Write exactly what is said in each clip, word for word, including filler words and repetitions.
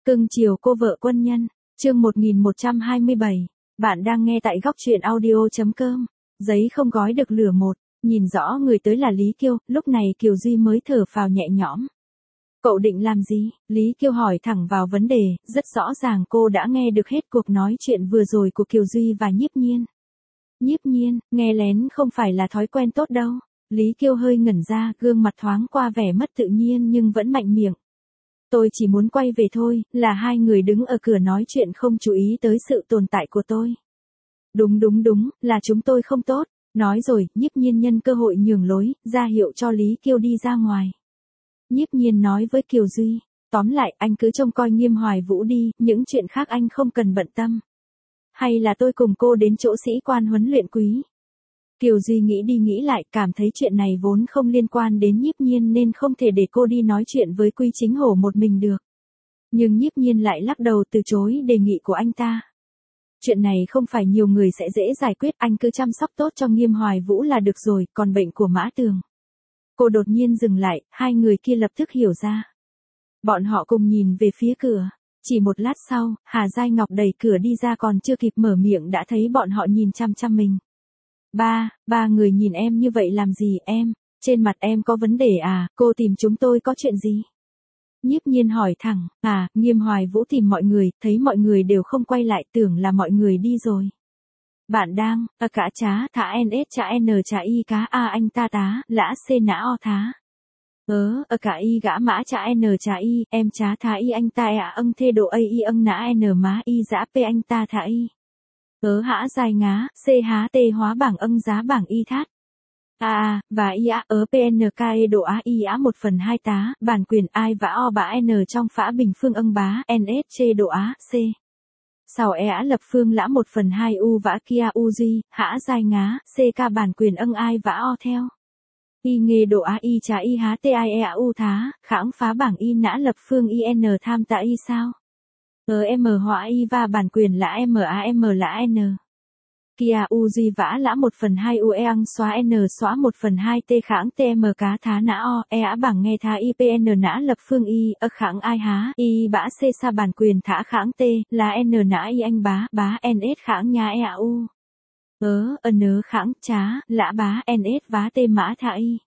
Cưng chiều cô vợ quân nhân, chương một nghìn một trăm hai mươi bảy. Bạn đang nghe tại góc truyện audio.com. Giấy không gói được lửa một, nhìn rõ người tới là Lý Kiêu, lúc này Kiều Duy mới thở phào nhẹ nhõm. Cậu định làm gì? Lý Kiêu hỏi thẳng vào vấn đề, rất rõ ràng cô đã nghe được hết cuộc nói chuyện vừa rồi của Kiều Duy và Nhiếp Nhiên. Nhiếp Nhiên, nghe lén không phải là thói quen tốt đâu. Lý Kiêu hơi ngẩn ra, gương mặt thoáng qua vẻ mất tự nhiên nhưng vẫn mạnh miệng. Tôi chỉ muốn quay về thôi, là hai người đứng ở cửa nói chuyện không chú ý tới sự tồn tại của tôi. Đúng đúng đúng, là chúng tôi không tốt. Nói rồi, Nhiếp Nhiên nhân cơ hội nhường lối, ra hiệu cho Lý Kiêu đi ra ngoài. Nhiếp Nhiên nói với Kiều Duy, tóm lại anh cứ trông coi Nghiêm Hoài Vũ đi, những chuyện khác anh không cần bận tâm. Hay là tôi cùng cô đến chỗ sĩ quan huấn luyện quý. Kiều Duy nghĩ đi nghĩ lại, cảm thấy chuyện này vốn không liên quan đến Nhiếp Nhiên nên không thể để cô đi nói chuyện với Quy Chính Hổ một mình được. Nhưng Nhiếp Nhiên lại lắc đầu từ chối đề nghị của anh ta. Chuyện này không phải nhiều người sẽ dễ giải quyết, anh cứ chăm sóc tốt cho Nghiêm Hoài Vũ là được rồi, còn bệnh của Mã Tường. Cô đột nhiên dừng lại, hai người kia lập tức hiểu ra. Bọn họ cùng nhìn về phía cửa. Chỉ một lát sau, Hà Giai Ngọc đẩy cửa đi ra, còn chưa kịp mở miệng đã thấy bọn họ nhìn chăm chăm mình. Ba, ba người nhìn em như vậy làm gì em? Trên mặt em có vấn đề à? Cô tìm chúng tôi có chuyện gì? Nhiếp Nhiên hỏi thẳng. À, Nghiêm Hoài Vũ tìm mọi người, thấy mọi người đều không quay lại, tưởng là mọi người đi rồi. Bạn đang, à cả chá, thả ns chả n chả y cá a anh ta tá, lã c nã o thá. Ớ, à cả y gã mã chả n chả y, em chá thá y anh ta ạ âng thê độ a y âng nã n má y dã p anh ta thả y. Ớ hã dài ngá, c há tê hóa bảng âng giá bảng y thát. A a, và y á, ớ pnke độ á y á một phần hai tá, bản quyền ai vã o bã n trong phã bình phương âng bá, nsc độ á, c. Sau e á lập phương lã một phần hai u vã kia u duy, hã dài ngá, ck bản quyền âng ai vã o theo. Y nghề độ á y trá y há t i e á u thá, khãng phá bảng y nã lập phương in tham tạ y sao. Ờ m họa y và bản quyền lã m a m lã n. Kia u duy vã lã một phần hai u e ăng xóa n xóa một phần hai t khãng tm cá thá nã o, e á bảng nghe thá ipn nã lập phương y, ơ khãng ai há, y bã c sa bản quyền thả khãng t, là n nã y anh bá, bá ns khãng nha e u. Ớ, ơ nớ khãng, chá, lã bá ns vá t mã thả y.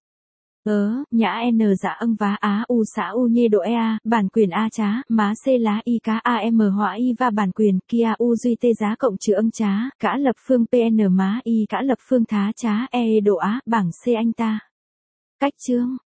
Ớ, nhã n dạ âng vá á u xã u nhê độ ea, bản quyền a chá, má c lá y cá am họa y và bản quyền kia u duy tê giá cộng trừ âng chá, cả lập phương pn má y cả lập phương thá chá e độ á, bảng c anh ta. Cách chương.